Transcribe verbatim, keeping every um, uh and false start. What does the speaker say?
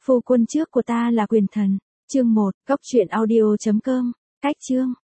Phu quân trước của ta là quyền thần. Chương một, Cốc truyện audio chấm com. Cách chương.